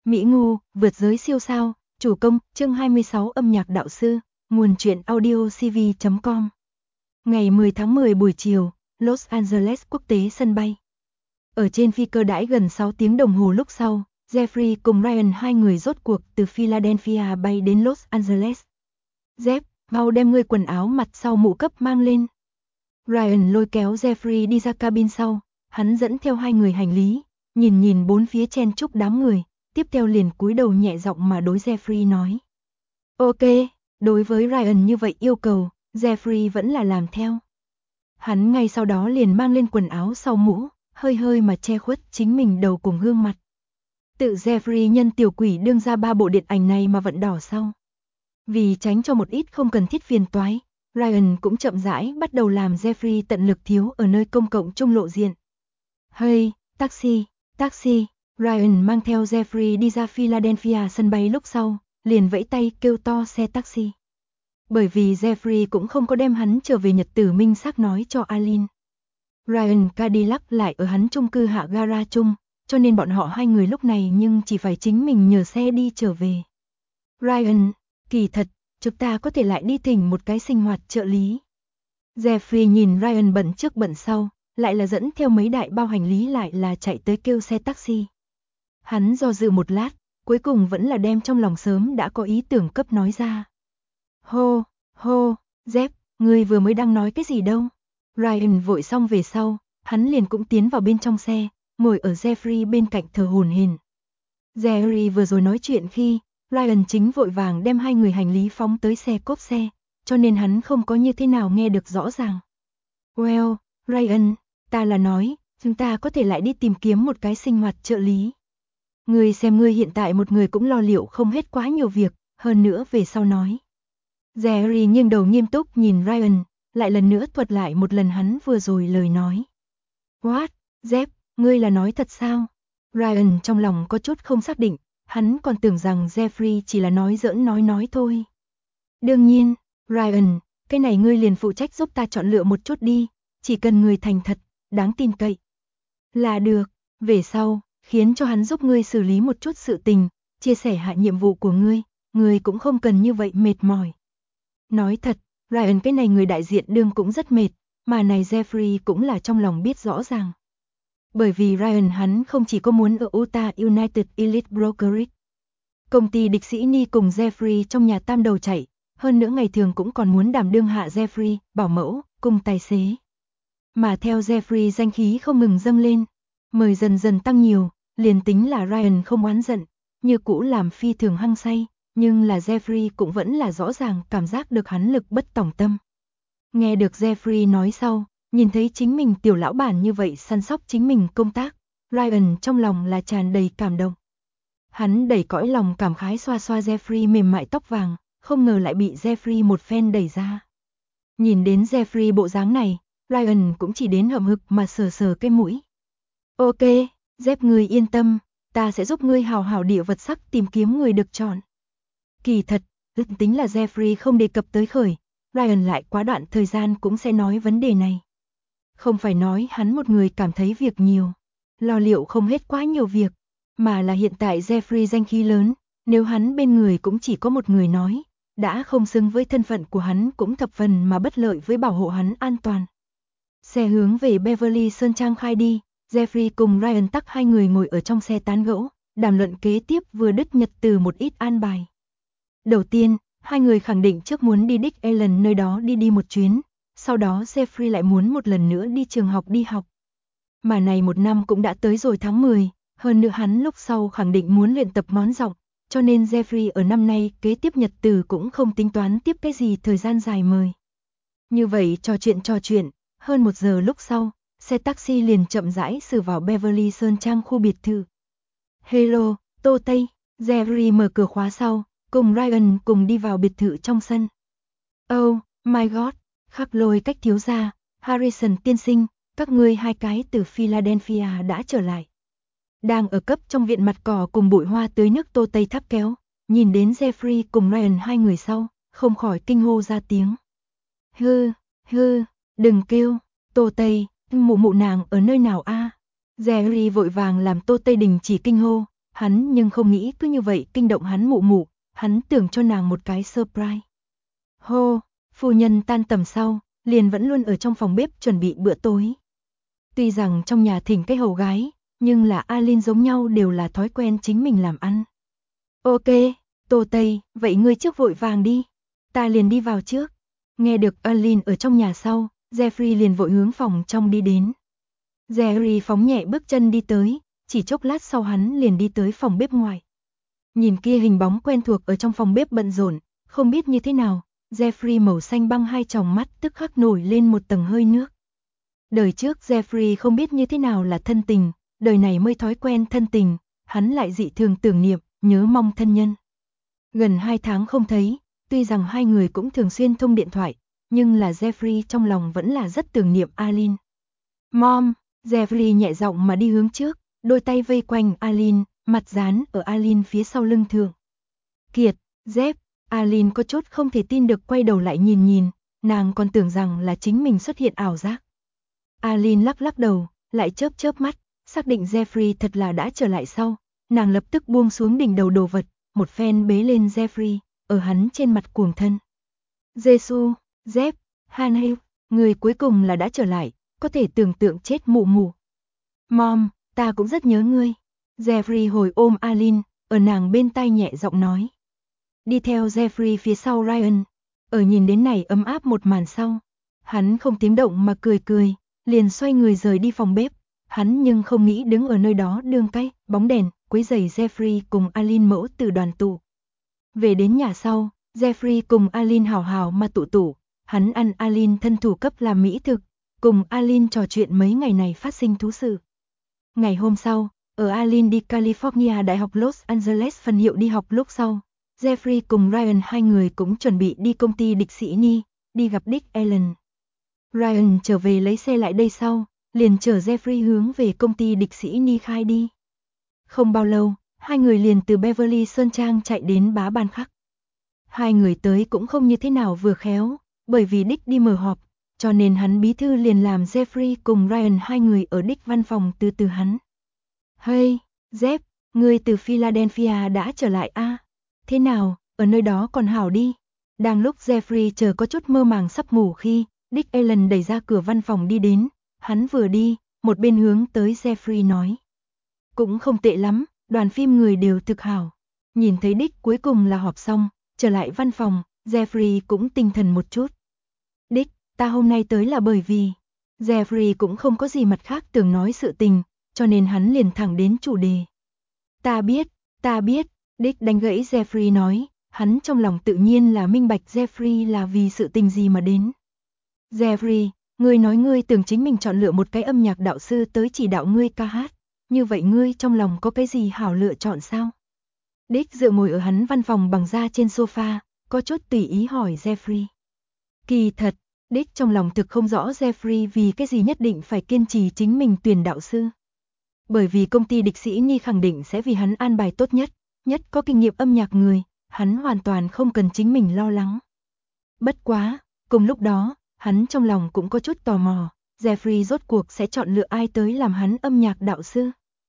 Mỹ Ngu, vượt giới siêu sao, chủ công, chương 26 âm nhạc đạo sư, nguồn truyện audio cv.com. Ngày 10 tháng 10 buổi chiều, Los Angeles quốc tế sân bay. Ở trên phi cơ đãi gần 6 tiếng đồng hồ lúc sau, Jeffrey cùng Ryan hai người rốt cuộc từ Philadelphia bay đến Los Angeles. Jeff, mau đem ngươi quần áo mặt sau mũ cấp mang lên. Ryan lôi kéo Jeffrey đi ra cabin sau, hắn dẫn theo hai người hành lý, nhìn bốn phía chen chúc đám người, tiếp theo liền cúi đầu nhẹ giọng mà đối Jeffrey nói. Ok, đối với Ryan như vậy yêu cầu, Jeffrey vẫn là làm theo. Hắn ngay sau đó liền mang lên quần áo sau mũ, hơi mà che khuất chính mình đầu cùng gương mặt. Tự Jeffrey nhân tiểu quỷ đương ra 3 bộ điện ảnh này mà vận đỏ sau. Vì tránh cho một ít không cần thiết phiền toái, Ryan cũng chậm rãi bắt đầu làm Jeffrey tận lực thiếu ở nơi công cộng trung lộ diện. Hey, taxi, Ryan mang theo Jeffrey đi ra Philadelphia sân bay lúc sau, liền vẫy tay kêu to xe taxi. Bởi vì Jeffrey cũng không có đem hắn trở về nhật tử minh xác nói cho Alin. Ryan Cadillac lại ở hắn chung cư hạ gara chung, cho nên bọn họ hai người lúc này nhưng chỉ phải chính mình nhờ xe đi trở về. Ryan, kỳ thật, chúng ta có thể lại đi thỉnh một cái sinh hoạt trợ lý. Jeffrey nhìn Ryan bận trước bận sau, lại là dẫn theo mấy đại bao hành lý lại là chạy tới kêu xe taxi. Hắn do dự một lát, cuối cùng vẫn là đem trong lòng sớm đã có ý tưởng cấp nói ra. Hô, Jeff, ngươi vừa mới đang nói cái gì đâu? Ryan vội xong về sau, hắn liền cũng tiến vào bên trong xe, ngồi ở Jeffrey bên cạnh thở hổn hển. Jerry vừa rồi nói chuyện khi, Ryan chính vội vàng đem hai người hành lý phóng tới xe cốp xe, cho nên hắn không có như thế nào nghe được rõ ràng. Well, Ryan, ta là nói, chúng ta có thể lại đi tìm kiếm một cái sinh hoạt trợ lý. Ngươi xem ngươi hiện tại một người cũng lo liệu không hết quá nhiều việc, hơn nữa về sau nói. Jerry nghiêng đầu nghiêm túc nhìn Ryan, lại lần nữa thuật lại một lần hắn vừa rồi lời nói. What, Jeff, ngươi là nói thật sao? Ryan trong lòng có chút không xác định, hắn còn tưởng rằng Jeffrey chỉ là nói giỡn nói thôi. Đương nhiên, Ryan, cái này ngươi liền phụ trách giúp ta chọn lựa một chút đi, chỉ cần người thành thật, đáng tin cậy. Là được, về sau, khiến cho hắn giúp ngươi xử lý một chút sự tình, chia sẻ hạ nhiệm vụ của ngươi cũng không cần như vậy mệt mỏi. Nói thật, Ryan cái này người đại diện đương cũng rất mệt, mà này Jeffrey cũng là trong lòng biết rõ ràng. Bởi vì Ryan hắn không chỉ có muốn ở Utah United Elite Brokerage. Công ty địch sĩ Ni cùng Jeffrey trong nhà tam đầu chạy, hơn nữa ngày thường cũng còn muốn đảm đương hạ Jeffrey, bảo mẫu, cùng tài xế. Mà theo Jeffrey danh khí không ngừng dâng lên, mời dần tăng nhiều, liền tính là Ryan không oán giận, như cũ làm phi thường hăng say, nhưng là Jeffrey cũng vẫn là rõ ràng cảm giác được hắn lực bất tòng tâm. Nghe được Jeffrey nói sau, nhìn thấy chính mình tiểu lão bản như vậy săn sóc chính mình công tác, Ryan trong lòng là tràn đầy cảm động. Hắn đẩy cõi lòng cảm khái xoa Jeffrey mềm mại tóc vàng, không ngờ lại bị Jeffrey một phen đẩy ra. Nhìn đến Jeffrey bộ dáng này, Ryan cũng chỉ đến hậm hực mà sờ cái mũi. Ok, Jeff ngươi yên tâm, ta sẽ giúp ngươi hào hảo địa vật sắc tìm kiếm người được chọn. Kỳ thật, tính là Jeffrey không đề cập tới khởi, Ryan lại quá đoạn thời gian cũng sẽ nói vấn đề này. Không phải nói hắn một người cảm thấy việc nhiều, lo liệu không hết quá nhiều việc, mà là hiện tại Jeffrey danh khí lớn, nếu hắn bên người cũng chỉ có một người nói, đã không xứng với thân phận của hắn cũng thập phần mà bất lợi với bảo hộ hắn an toàn. Xe hướng về Beverly Sơn Trang khai đi, Jeffrey cùng Ryan tắc hai người ngồi ở trong xe tán gẫu, đàm luận kế tiếp vừa đứt nhật từ một ít an bài. Đầu tiên, hai người khẳng định trước muốn đi Dick Allen nơi đó đi một chuyến, sau đó Jeffrey lại muốn một lần nữa đi trường học đi học. Mà này một năm cũng đã tới rồi tháng 10, hơn nữa hắn lúc sau khẳng định muốn luyện tập ngón giọng, cho nên Jeffrey ở năm nay kế tiếp nhật từ cũng không tính toán tiếp cái gì thời gian dài mời. Như vậy trò chuyện, hơn 1 giờ lúc sau, xe taxi liền chậm rãi xử vào Beverly Sơn Trang khu biệt thự. Hello, Tô Tây, Jeffrey mở cửa khóa sau, cùng Ryan cùng đi vào biệt thự trong sân. Oh my god, Khắc Lôi cách thiếu gia, Harrison tiên sinh, các ngươi hai cái từ Philadelphia đã trở lại. Đang ở cấp trong viện mặt cỏ cùng bụi hoa tưới nước Tô Tây tháp kéo, nhìn đến Jeffrey cùng Ryan hai người sau, không khỏi kinh hô ra tiếng. Hư, đừng kêu, Tô Tây, mụ nàng ở nơi nào a? Jerry vội vàng làm Tô Tây đình chỉ kinh hô, Hắn nhưng không nghĩ cứ như vậy kinh động hắn mụ mụ, hắn tưởng cho nàng một cái surprise. Hô, phu nhân tan tầm sau, liền vẫn luôn ở trong phòng bếp chuẩn bị bữa tối. Tuy rằng trong nhà thỉnh cái hầu gái, nhưng là Alin giống nhau đều là thói quen chính mình làm ăn. Ok, Tô Tây, vậy ngươi trước vội vàng đi, ta liền đi vào trước. Nghe được Alin ở trong nhà sau, Jeffrey liền vội hướng phòng trong đi đến. Jerry phóng nhẹ bước chân đi tới, chỉ chốc lát sau hắn liền đi tới phòng bếp ngoài. Nhìn kia hình bóng quen thuộc ở trong phòng bếp bận rộn, không biết như thế nào, Jeffrey màu xanh băng hai tròng mắt tức khắc nổi lên một tầng hơi nước. Đời trước Jeffrey không biết như thế nào là thân tình, đời này mới thói quen thân tình, hắn lại dị thường tưởng niệm, nhớ mong thân nhân. Gần 2 tháng không thấy, tuy rằng hai người cũng thường xuyên thông điện thoại, nhưng là Jeffrey trong lòng vẫn là rất tưởng niệm Alin. Mom, Jeffrey nhẹ giọng mà đi hướng trước, đôi tay vây quanh Alin, mặt dán ở Alin phía sau lưng thượng. Kiệt, Jeff, Alin có chút không thể tin được quay đầu lại nhìn, nàng còn tưởng rằng là chính mình xuất hiện ảo giác. Alin lắc lắc đầu, lại chớp mắt, xác định Jeffrey thật là đã trở lại sau, nàng lập tức buông xuống đỉnh đầu đồ vật, một phen bế lên Jeffrey, ở hắn trên mặt cuồng thân. Giê-xu, Jeff, Hanhill, người cuối cùng là đã trở lại, có thể tưởng tượng chết mụ mụ. Mom, ta cũng rất nhớ ngươi. Jeffrey hồi ôm Alin, ở nàng bên tai nhẹ giọng nói. Đi theo Jeffrey phía sau Ryan, ở nhìn đến này ấm áp một màn sau, hắn không tiếng động mà cười, liền xoay người rời đi phòng bếp. Hắn nhưng không nghĩ đứng ở nơi đó đương cái bóng đèn, quấy rầy Jeffrey cùng Alin mẫu tử đoàn tụ. Về đến nhà sau, Jeffrey cùng Alin hào hào mà tụ, hắn ăn Alin thân thủ cấp làm mỹ thực, cùng Alin trò chuyện mấy ngày này phát sinh thú sự. Ngày hôm sau, ở Alin đi California Đại học Los Angeles phân hiệu đi học lúc sau, Jeffrey cùng Ryan hai người cũng chuẩn bị đi công ty Địch Sĩ Ni, đi gặp Dick Allen. Ryan trở về lấy xe lại đây sau, liền chở Jeffrey hướng về công ty Địch Sĩ Ni khai đi. Không bao lâu, hai người liền từ Beverly Sơn Trang chạy đến Bá Ban Khắc. Hai người tới cũng không như thế nào vừa khéo, bởi vì Dick đi mở họp, cho nên hắn bí thư liền làm Jeffrey cùng Ryan hai người ở Dick văn phòng từ hắn. Hey, Jeff, ngươi từ Philadelphia đã trở lại a? Thế nào, ở nơi đó còn hảo đi? Đang lúc Jeffrey chờ có chút mơ màng sắp ngủ khi, Dick Allen đẩy ra cửa văn phòng đi đến, hắn vừa đi, một bên hướng tới Jeffrey nói. Cũng không tệ lắm, đoàn phim người đều thực hảo. Nhìn thấy Dick cuối cùng là họp xong, trở lại văn phòng, Jeffrey cũng tinh thần một chút. Dick, ta hôm nay tới là bởi vì... Jeffrey cũng không có gì mặt khác tưởng nói sự tình, cho nên hắn liền thẳng đến chủ đề. Ta biết, Dick đánh gãy Jeffrey nói, hắn trong lòng tự nhiên là minh bạch Jeffrey là vì sự tình gì mà đến. Jeffrey, ngươi nói ngươi tưởng chính mình chọn lựa một cái âm nhạc đạo sư tới chỉ đạo ngươi ca hát, như vậy ngươi trong lòng có cái gì hảo lựa chọn sao? Dick dựa ngồi ở hắn văn phòng bằng da trên sofa, có chút tùy ý hỏi Jeffrey. Kỳ thật, Dick trong lòng thực không rõ Jeffrey vì cái gì nhất định phải kiên trì chính mình tuyển đạo sư. Bởi vì công ty Địch Sĩ Ni khẳng định sẽ vì hắn an bài tốt nhất có kinh nghiệm âm nhạc người, hắn hoàn toàn không cần chính mình lo lắng. Bất quá, cùng lúc đó, hắn trong lòng cũng có chút tò mò, Jeffrey rốt cuộc sẽ chọn lựa ai tới làm hắn âm nhạc đạo sư.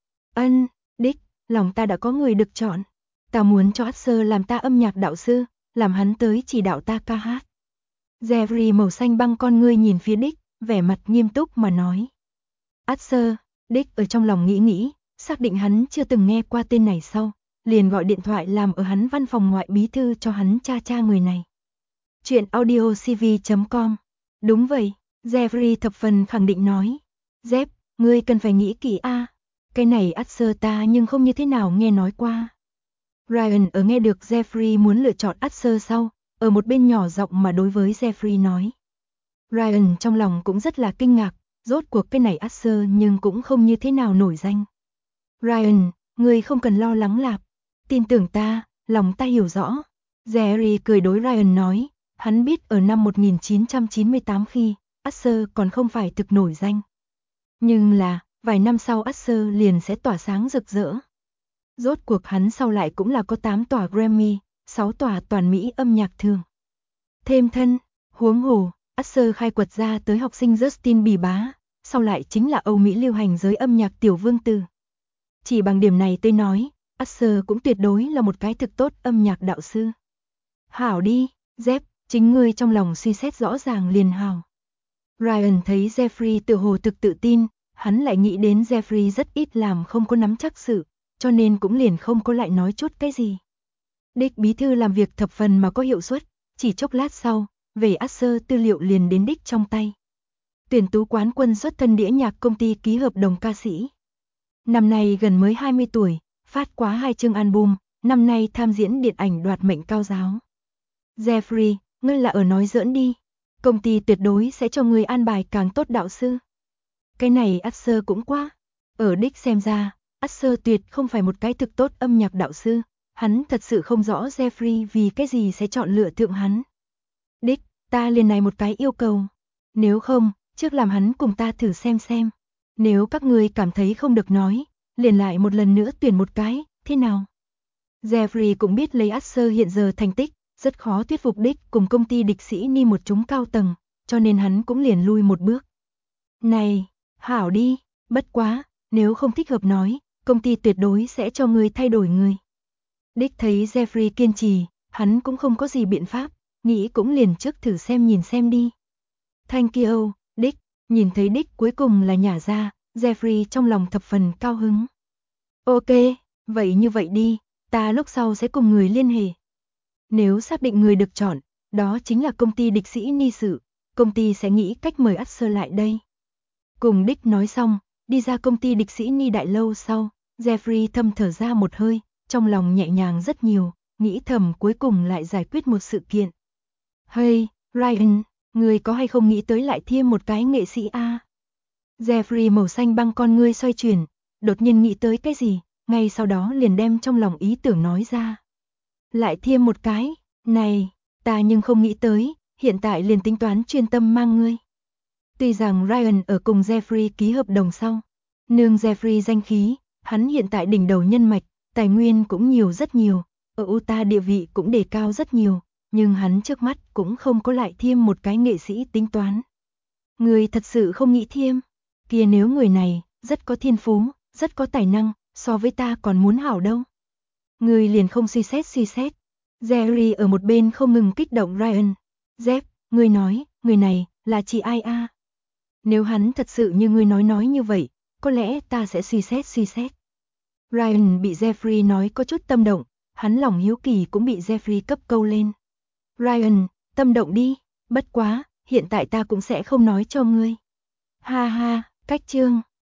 Dick, lòng ta đã có người được chọn. Ta muốn cho Asher làm ta âm nhạc đạo sư, làm hắn tới chỉ đạo ta ca hát. Jeffrey màu xanh băng con ngươi nhìn phía Dick, vẻ mặt nghiêm túc mà nói. Asher, Dick ở trong lòng nghĩ, xác định hắn chưa từng nghe qua tên này sau, liền gọi điện thoại làm ở hắn văn phòng ngoại bí thư cho hắn tra người này. Chuyện audiocv.com. Đúng vậy, Jeffrey thập phần khẳng định nói. Jeff, ngươi cần phải nghĩ kỹ a. Cái này Asher ta nhưng không như thế nào nghe nói qua. Ryan ở nghe được Jeffrey muốn lựa chọn Asher sau, ở một bên nhỏ giọng mà đối với Jeffrey nói. Ryan trong lòng cũng rất là kinh ngạc, rốt cuộc cái này Asher nhưng cũng không như thế nào nổi danh. Ryan, ngươi không cần lo lắng lạp, tin tưởng ta, lòng ta hiểu rõ. Jerry cười đối Ryan nói, hắn biết ở năm 1998 khi, Asher còn không phải thực nổi danh. Nhưng là, vài năm sau Asher liền sẽ tỏa sáng rực rỡ. Rốt cuộc hắn sau lại cũng là có 8 tòa Grammy, 6 tòa toàn Mỹ âm nhạc thường. Thêm thân, huống hồ, Asher khai quật ra tới học sinh Justin Bieber, sau lại chính là Âu Mỹ lưu hành giới âm nhạc tiểu vương tử. Chỉ bằng điểm này tôi nói, Usher cũng tuyệt đối là một cái thực tốt âm nhạc đạo sư. Hảo đi, Jeff, chính ngươi trong lòng suy xét rõ ràng liền hảo. Ryan thấy Jeffrey tựa hồ thực tự tin, hắn lại nghĩ đến Jeffrey rất ít làm không có nắm chắc sự, cho nên cũng liền không có lại nói chút cái gì. Dick bí thư làm việc thập phần mà có hiệu suất, chỉ chốc lát sau, về Usher tư liệu liền đến Dick trong tay. Tuyển tú quán quân xuất thân đĩa nhạc công ty ký hợp đồng ca sĩ. Năm nay gần mới 20 tuổi, phát quá 2 chương album, năm nay tham diễn điện ảnh đoạt mệnh cao giáo. Jeffrey, ngươi là ở nói giỡn đi. Công ty tuyệt đối sẽ cho ngươi an bài càng tốt đạo sư. Cái này Usher cũng quá. Ở Dick xem ra, Usher tuyệt không phải một cái thực tốt âm nhạc đạo sư. Hắn thật sự không rõ Jeffrey vì cái gì sẽ chọn lựa thượng hắn. Dick, ta liền này một cái yêu cầu. Nếu không, trước làm hắn cùng ta thử xem. Nếu các ngươi cảm thấy không được nói, liền lại một lần nữa tuyển một cái, thế nào? Jeffrey cũng biết lấy Usher hiện giờ thành tích, rất khó thuyết phục Dick cùng công ty địch sĩ ni một chúng cao tầng, cho nên hắn cũng liền lui một bước. Này, hảo đi, bất quá, nếu không thích hợp nói, công ty tuyệt đối sẽ cho ngươi thay đổi người. Dick thấy Jeffrey kiên trì, hắn cũng không có gì biện pháp, nghĩ cũng liền trước thử nhìn xem đi. Thank you, Dick, nhìn thấy Dick cuối cùng là nhả ra, Jeffrey trong lòng thập phần cao hứng. Ok, vậy như vậy đi, ta lúc sau sẽ cùng người liên hệ. Nếu xác định người được chọn, đó chính là công ty địch sĩ ni sự, công ty sẽ nghĩ cách mời Usher lại đây. Cùng Dick nói xong, đi ra công ty địch sĩ ni đại lâu sau, Jeffrey thầm thở ra một hơi, trong lòng nhẹ nhàng rất nhiều, nghĩ thầm cuối cùng lại giải quyết một sự kiện. Hey, Ryan, người có hay không nghĩ tới lại thêm một cái nghệ sĩ a? Jeffrey màu xanh băng con ngươi xoay chuyển, đột nhiên nghĩ tới cái gì, ngay sau đó liền đem trong lòng ý tưởng nói ra. Lại thêm một cái, này, ta nhưng không nghĩ tới, hiện tại liền tính toán chuyên tâm mang ngươi. Tuy rằng Ryan ở cùng Jeffrey ký hợp đồng sau, nương Jeffrey danh khí, hắn hiện tại đỉnh đầu nhân mạch, tài nguyên cũng nhiều rất nhiều, ở Utah địa vị cũng đề cao rất nhiều, nhưng hắn trước mắt cũng không có lại thêm một cái nghệ sĩ tính toán. Người thật sự không nghĩ thêm, kia nếu người này, rất có thiên phú, rất có tài năng, so với ta còn muốn hảo đâu. Người liền không suy xét. Jerry ở một bên không ngừng kích động Ryan. Jeff, ngươi nói, người này, là chị ai a? Nếu hắn thật sự như ngươi nói như vậy, có lẽ ta sẽ suy xét. Ryan bị Jeffrey nói có chút tâm động, hắn lòng hiếu kỳ cũng bị Jeffrey cấp câu lên. Ryan, tâm động đi, bất quá, hiện tại ta cũng sẽ không nói cho ngươi. Ha ha, cách chương.